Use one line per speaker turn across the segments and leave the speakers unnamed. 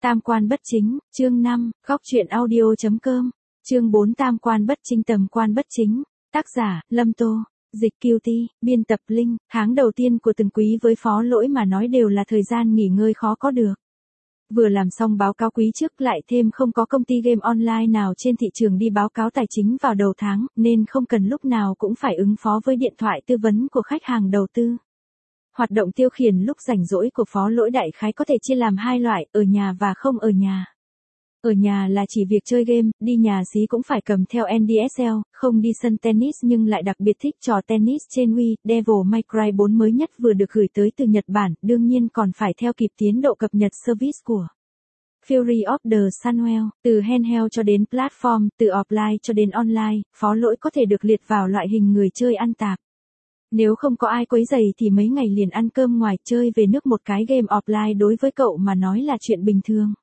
Tam quan bất chính, chương 5, góc truyện audio.com, chương 4 Tam quan bất chính tầm quan bất chính, tác giả, Lâm Tô, dịch QT, biên tập Linh, tháng đầu tiên của từng quý với Phó Lỗi mà nói đều là thời gian nghỉ ngơi khó có được. Vừa làm xong báo cáo quý trước lại thêm không có công ty game online nào trên thị trường đi báo cáo tài chính vào đầu tháng, nên không cần lúc nào cũng phải ứng phó với điện thoại tư vấn của khách hàng đầu tư. Hoạt động tiêu khiển lúc rảnh rỗi của Phó Lỗi đại khái có thể chia làm hai loại, ở nhà và không ở nhà. Ở nhà là chỉ việc chơi game, đi nhà xí cũng phải cầm theo NDSL, không đi sân tennis nhưng lại đặc biệt thích trò tennis trên Wii. Devil May Cry 4 mới nhất vừa được gửi tới từ Nhật Bản, đương nhiên còn phải theo kịp tiến độ cập nhật service của Fury of the Sunwell. Từ handheld cho đến platform, từ offline cho đến online, Phó Lỗi có thể được liệt vào loại hình người chơi ăn tạp. Nếu không có ai quấy rầy thì mấy ngày liền ăn cơm ngoài chơi về nước một cái game offline đối với cậu mà nói là chuyện bình thường.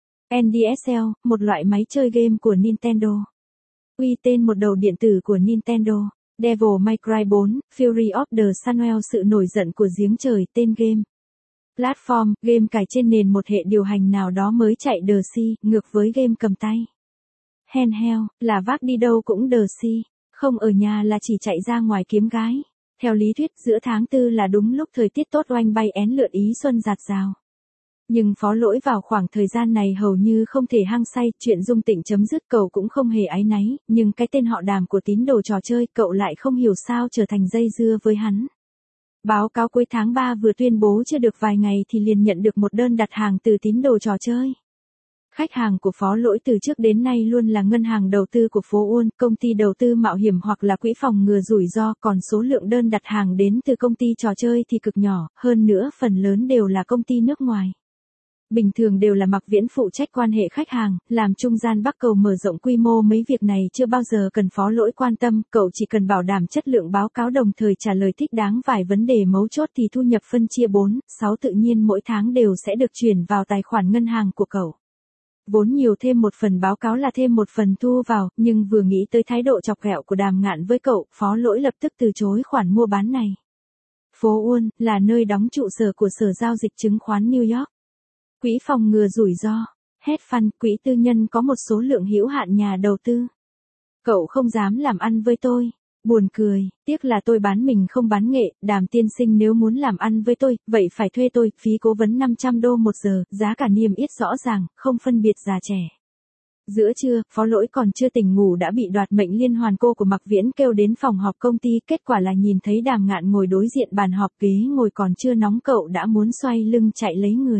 NDSL, một loại máy chơi game của Nintendo. Wii tên một đầu điện tử của Nintendo. Devil May Cry 4, Fury of the Sunwell sự nổi giận của giếng trời tên game. Platform, game cài trên nền một hệ điều hành nào đó mới chạy DC, ngược với game cầm tay. Handheld, là vác đi đâu cũng DC, không ở nhà là chỉ chạy ra ngoài kiếm gái. Theo lý thuyết giữa tháng 4 là đúng lúc thời tiết tốt oanh bay én lượn ý xuân rạt rào. Nhưng Phó Lỗi vào khoảng thời gian này hầu như không thể hăng say, chuyện Dung Tịnh chấm dứt cậu cũng không hề áy náy, nhưng cái tên họ Đàm của tín đồ trò chơi cậu lại không hiểu sao trở thành dây dưa với hắn. Báo cáo cuối tháng 3 vừa tuyên bố chưa được vài ngày thì liền nhận được một đơn đặt hàng từ tín đồ trò chơi. Khách hàng của Phó Lỗi từ trước đến nay luôn là ngân hàng đầu tư của phố Uôn, công ty đầu tư mạo hiểm hoặc là quỹ phòng ngừa rủi ro, còn số lượng đơn đặt hàng đến từ công ty trò chơi thì cực nhỏ, hơn nữa phần lớn đều là công ty nước ngoài. Bình thường đều là Mạc Viễn phụ trách quan hệ khách hàng, làm trung gian bắt cầu mở rộng quy mô mấy việc này chưa bao giờ cần Phó Lỗi quan tâm, cậu chỉ cần bảo đảm chất lượng báo cáo đồng thời trả lời thích đáng vài vấn đề mấu chốt thì thu nhập phân chia 4/6 tự nhiên mỗi tháng đều sẽ được chuyển vào tài khoản ngân hàng của cậu. Vốn nhiều thêm một phần báo cáo là thêm một phần thu vào, nhưng vừa nghĩ tới thái độ chọc ghẹo của Đàm Ngạn với cậu, Phó Lỗi lập tức từ chối khoản mua bán này. Phố Uôn là nơi đóng trụ sở của Sở Giao dịch Chứng khoán New York. Quỹ phòng ngừa rủi ro, hedge fund, quỹ tư nhân có một số lượng hữu hạn nhà đầu tư. Cậu không dám làm ăn với tôi. Buồn cười, tiếc là tôi bán mình không bán nghệ, Đàm tiên sinh nếu muốn làm ăn với tôi, vậy phải thuê tôi, phí cố vấn $500 một giờ, giá cả niêm yết rõ ràng, không phân biệt già trẻ. Giữa trưa, Phó Lỗi còn chưa tỉnh ngủ đã bị đoạt mệnh liên hoàn cô của Mạc Viễn kêu đến phòng họp công ty, kết quả là nhìn thấy Đàm Ngạn ngồi đối diện bàn họp, ghế ngồi còn chưa nóng cậu đã muốn xoay lưng chạy lấy người.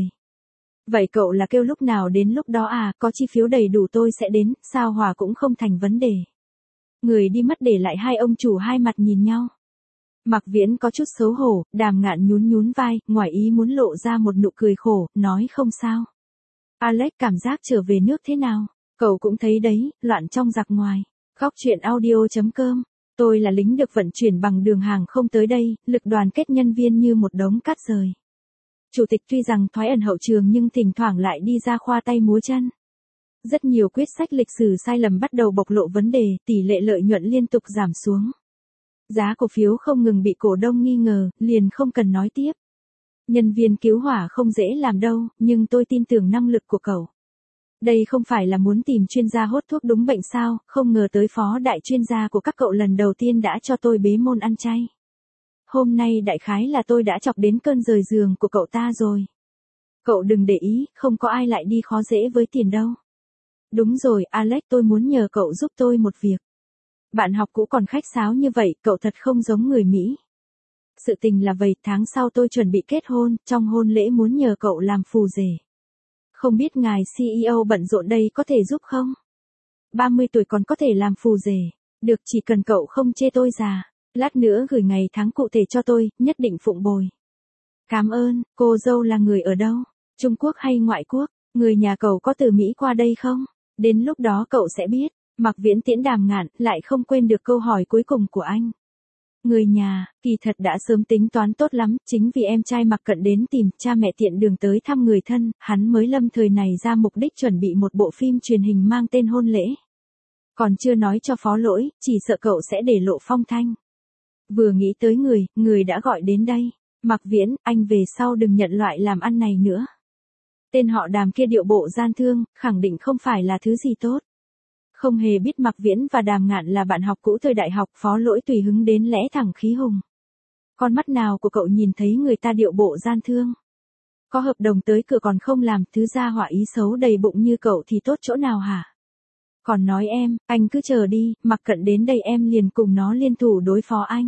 Vậy cậu là kêu lúc nào đến lúc đó à, có chi phiếu đầy đủ tôi sẽ đến, sao hòa cũng không thành vấn đề. Người đi mất để lại hai ông chủ hai mặt nhìn nhau. Mạc Viễn có chút xấu hổ, Đàm Ngạn nhún vai, ngoài ý muốn lộ ra một nụ cười khổ, nói không sao. Alex cảm giác trở về nước thế nào? Cậu cũng thấy đấy, loạn trong giặc ngoài. Góc truyện audio.com. Tôi là lính được vận chuyển bằng đường hàng không tới đây, lực đoàn kết nhân viên như một đống cát rời. Chủ tịch tuy rằng thoái ẩn hậu trường nhưng thỉnh thoảng lại đi ra khoa tay múa chân. Rất nhiều quyết sách lịch sử sai lầm bắt đầu bộc lộ vấn đề, tỷ lệ lợi nhuận liên tục giảm xuống. Giá cổ phiếu không ngừng bị cổ đông nghi ngờ, liền không cần nói tiếp. Nhân viên cứu hỏa không dễ làm đâu, nhưng tôi tin tưởng năng lực của cậu. Đây không phải là muốn tìm chuyên gia hốt thuốc đúng bệnh sao, không ngờ tới phó đại chuyên gia của các cậu lần đầu tiên đã cho tôi bế môn ăn chay. Hôm nay đại khái là tôi đã chọc đến cơn rời giường của cậu ta rồi. Cậu đừng để ý, không có ai lại đi khó dễ với tiền đâu. Đúng rồi, Alex, tôi muốn nhờ cậu giúp tôi một việc. Bạn học cũ còn khách sáo như vậy, cậu thật không giống người Mỹ. Sự tình là vậy, tháng sau tôi chuẩn bị kết hôn, trong hôn lễ muốn nhờ cậu làm phù rể. Không biết ngài CEO bận rộn đây có thể giúp không? 30 tuổi còn có thể làm phù rể. Được, chỉ cần cậu không chê tôi già. Lát nữa gửi ngày tháng cụ thể cho tôi, nhất định phụng bồi. Cảm ơn, cô dâu là người ở đâu? Trung Quốc hay ngoại quốc? Người nhà cậu có từ Mỹ qua đây không? Đến lúc đó cậu sẽ biết. Mạc Viễn tiễn Đàm Ngạn, lại không quên được câu hỏi cuối cùng của anh. Người nhà, kỳ thật đã sớm tính toán tốt lắm, chính vì em trai Mạc Cận đến tìm, cha mẹ tiện đường tới thăm người thân, hắn mới lâm thời này ra mục đích chuẩn bị một bộ phim truyền hình mang tên Hôn lễ. Còn chưa nói cho Phó Lỗi, chỉ sợ cậu sẽ để lộ phong thanh. Vừa nghĩ tới người đã gọi đến đây. Mạc Viễn, anh về sau đừng nhận loại làm ăn này nữa. Tên họ Đàm kia điệu bộ gian thương, khẳng định không phải là thứ gì tốt. Không hề biết Mạc Viễn và Đàm Ngạn là bạn học cũ thời đại học, Phó Lỗi tùy hứng đến lẽ thẳng khí hùng. Con mắt nào của cậu nhìn thấy người ta điệu bộ gian thương? Có hợp đồng tới cửa còn không làm, thứ gia họa ý xấu đầy bụng như cậu thì tốt chỗ nào hả? Còn nói em, anh cứ chờ đi, Mạc Cận đến đây em liền cùng nó liên thủ đối phó anh.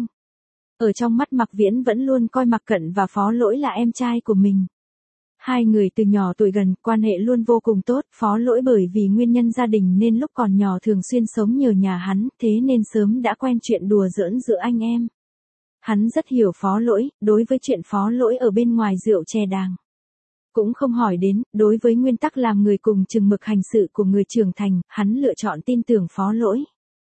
Ở trong mắt Mạc Viễn vẫn luôn coi Mạc Cận và Phó Lỗi là em trai của mình. Hai người từ nhỏ tuổi gần, quan hệ luôn vô cùng tốt, Phó Lỗi bởi vì nguyên nhân gia đình nên lúc còn nhỏ thường xuyên sống nhờ nhà hắn, thế nên sớm đã quen chuyện đùa giỡn giữa anh em. Hắn rất hiểu Phó Lỗi, đối với chuyện Phó Lỗi ở bên ngoài rượu chè đàng cũng không hỏi đến, đối với nguyên tắc làm người cùng chừng mực hành sự của người trưởng thành, hắn lựa chọn tin tưởng Phó Lỗi.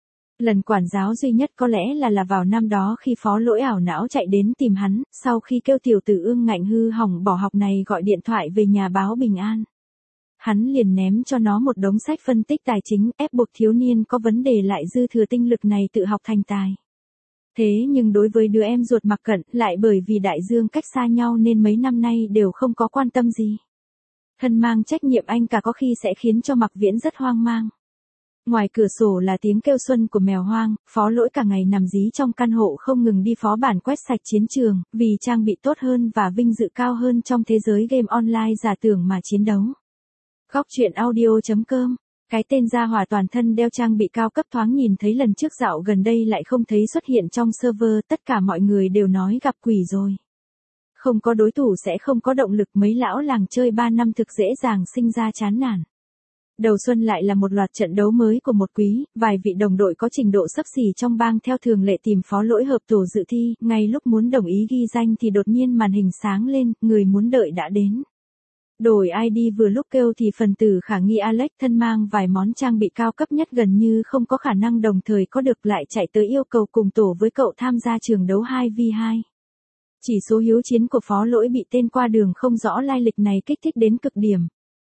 Lần quản giáo duy nhất có lẽ là vào năm đó khi Phó Lỗi ảo não chạy đến tìm hắn, sau khi kêu tiểu tử Ương Ngạnh hư hỏng bỏ học này gọi điện thoại về nhà báo bình an. Hắn liền ném cho nó một đống sách phân tích tài chính, ép buộc thiếu niên có vấn đề lại dư thừa tinh lực này tự học thành tài. Thế nhưng đối với đứa em ruột Mạc Cận, lại bởi vì đại dương cách xa nhau nên mấy năm nay đều không có quan tâm gì. Thân mang trách nhiệm anh cả có khi sẽ khiến cho Mạc Viễn rất hoang mang. Ngoài cửa sổ là tiếng kêu xuân của mèo hoang, Phó Lỗi cả ngày nằm dí trong căn hộ không ngừng đi phó bản quét sạch chiến trường, vì trang bị tốt hơn và vinh dự cao hơn trong thế giới game online giả tưởng mà chiến đấu. Góc truyện audio.com. Cái tên gia hỏa toàn thân đeo trang bị cao cấp thoáng nhìn thấy lần trước dạo gần đây lại không thấy xuất hiện trong server, tất cả mọi người đều nói gặp quỷ rồi. Không có đối thủ sẽ không có động lực, mấy lão làng chơi 3 năm thực dễ dàng sinh ra chán nản. Đầu xuân lại là một loạt trận đấu mới của một quý, vài vị đồng đội có trình độ xấp xỉ trong bang theo thường lệ tìm Phó Lỗi hợp tổ dự thi, ngay lúc muốn đồng ý ghi danh thì đột nhiên màn hình sáng lên, người muốn đợi đã đến. Đổi ID vừa lúc kêu thì phần tử khả nghi Alex thân mang vài món trang bị cao cấp nhất gần như không có khả năng đồng thời có được lại chạy tới yêu cầu cùng tổ với cậu tham gia trường đấu 2v2. Chỉ số hiếu chiến của Phó Lỗi bị tên qua đường không rõ lai lịch này kích thích đến cực điểm.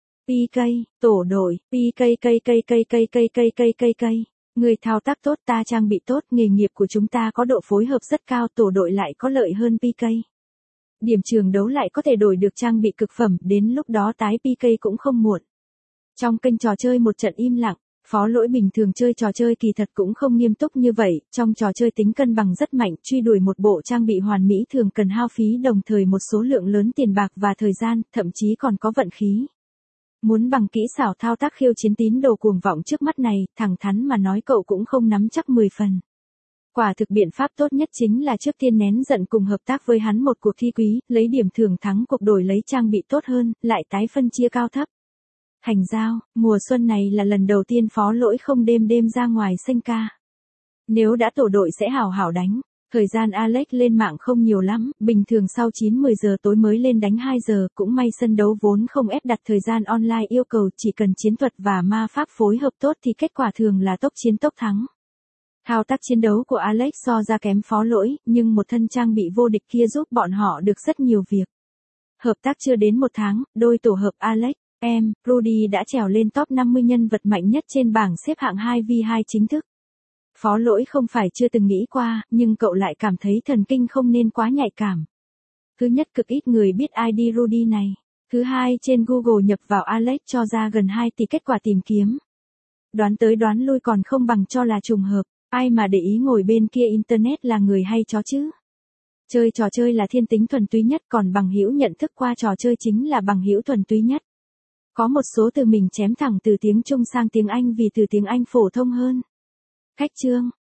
PK, tổ đội, PK. Người thao tác tốt, ta trang bị tốt, nghề nghiệp của chúng ta có độ phối hợp rất cao, tổ đội lại có lợi hơn PK. Điểm trường đấu lại có thể đổi được trang bị cực phẩm, đến lúc đó tái PK cũng không muộn. Trong kênh trò chơi một trận im lặng, Phó Lỗi bình thường chơi trò chơi kỳ thật cũng không nghiêm túc như vậy, trong trò chơi tính cân bằng rất mạnh, truy đuổi một bộ trang bị hoàn mỹ thường cần hao phí đồng thời một số lượng lớn tiền bạc và thời gian, thậm chí còn có vận khí. Muốn bằng kỹ xảo thao tác khiêu chiến tín đồ cuồng vọng trước mắt này, thẳng thắn mà nói cậu cũng không nắm chắc 10 phần. Quả thực biện pháp tốt nhất chính là trước tiên nén giận cùng hợp tác với hắn một cuộc thi quý, lấy điểm thưởng thắng cuộc đổi lấy trang bị tốt hơn, lại tái phân chia cao thấp. Thành giao, mùa xuân này là lần đầu tiên Phó Lỗi không đêm ra ngoài xanh ca. Nếu đã tổ đội sẽ hảo hảo đánh. Thời gian Alex lên mạng không nhiều lắm, bình thường sau 9-10 giờ tối mới lên đánh 2 giờ, cũng may sân đấu vốn không ép đặt thời gian online yêu cầu chỉ cần chiến thuật và ma pháp phối hợp tốt thì kết quả thường là tốc chiến tốc thắng. Thao tác chiến đấu của Alex so ra kém Phó Lỗi, nhưng một thân trang bị vô địch kia giúp bọn họ được rất nhiều việc. Hợp tác chưa đến 1 tháng, đôi tổ hợp Alex, Rudy đã trèo lên top 50 nhân vật mạnh nhất trên bảng xếp hạng 2v2 chính thức. Phó Lỗi không phải chưa từng nghĩ qua, nhưng cậu lại cảm thấy thần kinh không nên quá nhạy cảm. Thứ nhất, cực ít người biết ID Rudy này. Thứ hai, trên Google nhập vào Alex cho ra gần 2 tỷ kết quả tìm kiếm. Đoán tới đoán lui còn không bằng cho là trùng hợp. Ai mà để ý ngồi bên kia internet là người hay chó chứ. Chơi trò chơi là thiên tính thuần túy nhất, còn bằng hữu nhận thức qua trò chơi chính là bằng hữu thuần túy nhất. Có một số từ mình chém thẳng từ tiếng Trung sang tiếng Anh vì từ tiếng Anh phổ thông hơn. Khách chương,